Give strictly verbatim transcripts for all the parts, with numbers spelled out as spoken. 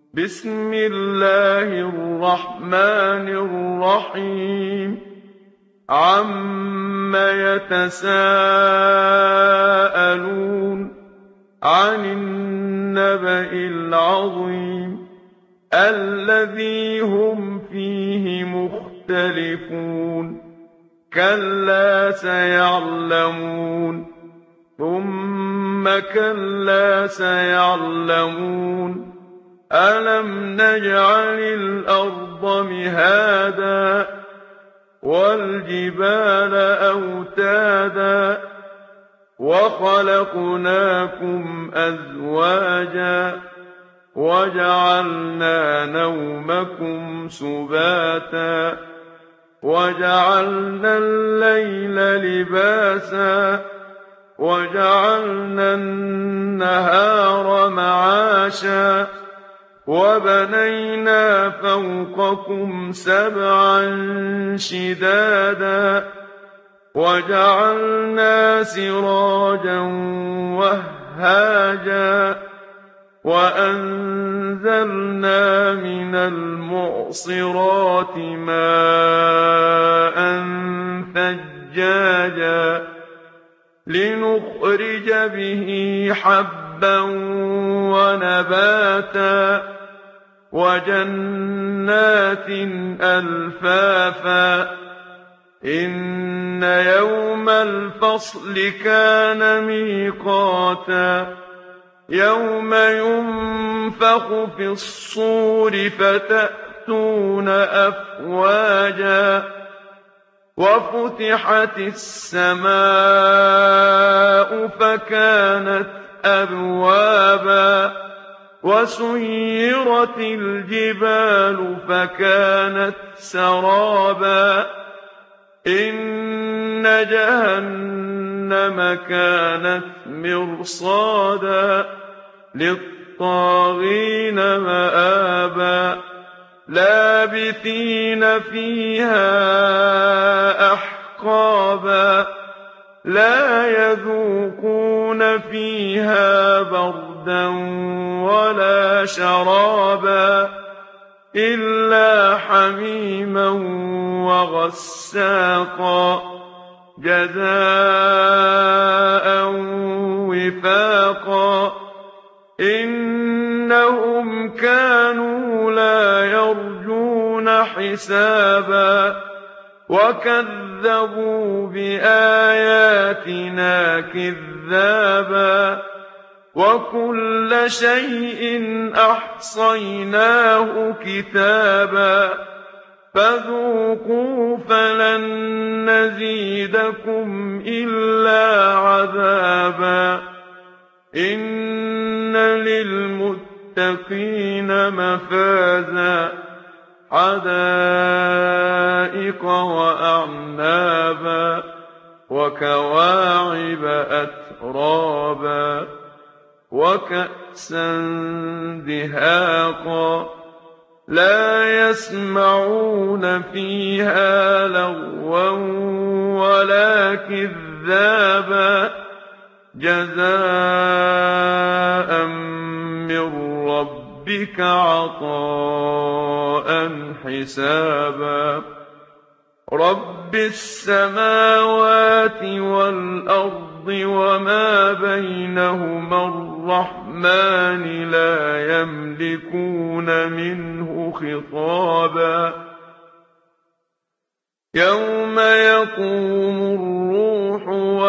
بسم الله الرحمن الرحيم عَمَّ يَتَسَاءَلُونَ عَنِ النَّبَإِ الْعَظِيمِ الَّذِي هُمْ فِيهِ مُخْتَلِفُونَ كَلَّا سَيَعْلَمُونَ ثُمَّ كَلَّا سَيَعْلَمُونَ أَلَمْ نَجْعَلِ الْأَرْضَ مِهَادًا وَالْجِبَالَ أَوْتَادًا وَخَلَقْنَاكُمْ أَزْوَاجًا وَجَعَلْنَا نَوْمَكُمْ سُبَاتًا وَجَعَلْنَا اللَّيْلَ لِبَاسًا وَجَعَلْنَا النَّهَارَ مَعَاشًا وَبَنَيْنَا فَوْقَكُمْ سَبْعًا شِدَادًا وَجَعَلْنَا سِرَاجًا وَهَّاجًا وَأَنزَلْنَا مِنَ الْمُعْصِرَاتِ مَاءً ثَجَّاجًا لِّنُخْرِجَ بِهِ حَبًّا وَنَبَاتًا وَجَنَّاتٍ أَلْفَافًا إِنَّ يَوْمَ الْفَصْلِ كَانَ مِيقَاتًا يَوْمَ يُنفَخُ فِي الصُّورِ فَتَأْتُونَ أَفْوَاجًا وَفُتِحَتِ السَّمَاءُ فَكَانَتْ أَبْوَابًا وَسُيِّرَتِ الْجِبَالُ فَكَانَتْ سَرَابًا إِنَّ جَهَنَّمَ كَانَتْ مِرْصَادًا لِّلطَّاغِينَ مَآبًا لَّابِثِينَ فِيهَا أَحْقَابًا لَّا يَذُوقُونَ فِيهَا بَرْدًا وَلَا شَرَابًا إِلَّا حَمِيمًا وَغَسَّاقًا جَزَاءً وِفَاقًا إِنَّهُمْ كَانُوا لَا يَرْجُونَ حِسَابًا وَكَذَّبُوا بِآيَاتِنَا كِذَّابًا وَكُلَّ شَيْءٍ أَحْصَيْنَاهُ كِتَابًا فَذُوقُوا فَلَن نَّزِيدَكُمْ إِلَّا عَذَابًا إِنَّ لِلْمُتَّقِينَ مَفَازًا حَدَائِقَ وَأَعْنَابًا وَكَوَاعِبَ أَتْرَابًا وَكَأْسًا دِهَاقًا لَّا يَسْمَعُونَ فِيهَا لَغْوًا وَلَا كِذَّابًا جَزَاءً مِّن رَّبِّكَ عَطَاءً حِسَابًا رَّبِّ السَّمَاوَاتِ وَالْأَرْضِ وَمَا بَيْنَهُمَا الرَّحْمَٰنِ لَا يَمْلِكُونَ مِنْهُ خِطَابًا يَوْمَ يَقُومُ الرُّوحُ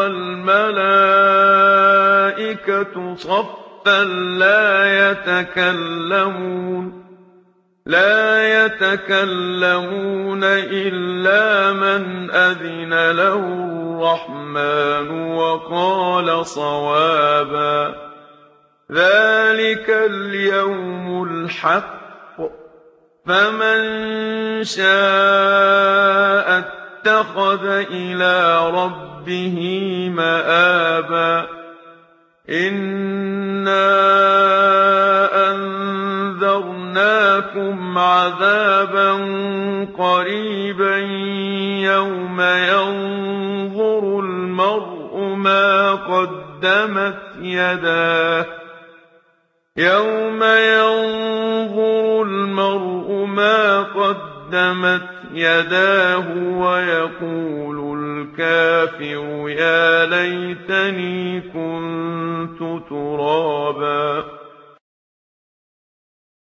وَالْمَلَائِكَةُ صَفًّا لَّا يَتَكَلَّمُونَ لا يتكلمون إلا من أذن له الرحمن وقال صوابا ذلك اليوم الحق فمن شاء اتخذ إلى ربه مآبا إنا أنذرناكم عذابا قريبا يوم ينظر المرء ما قدمت يداه يوم ينظر ما قدمت يداه ويقول الكافر يا ليتني كنت ترابا.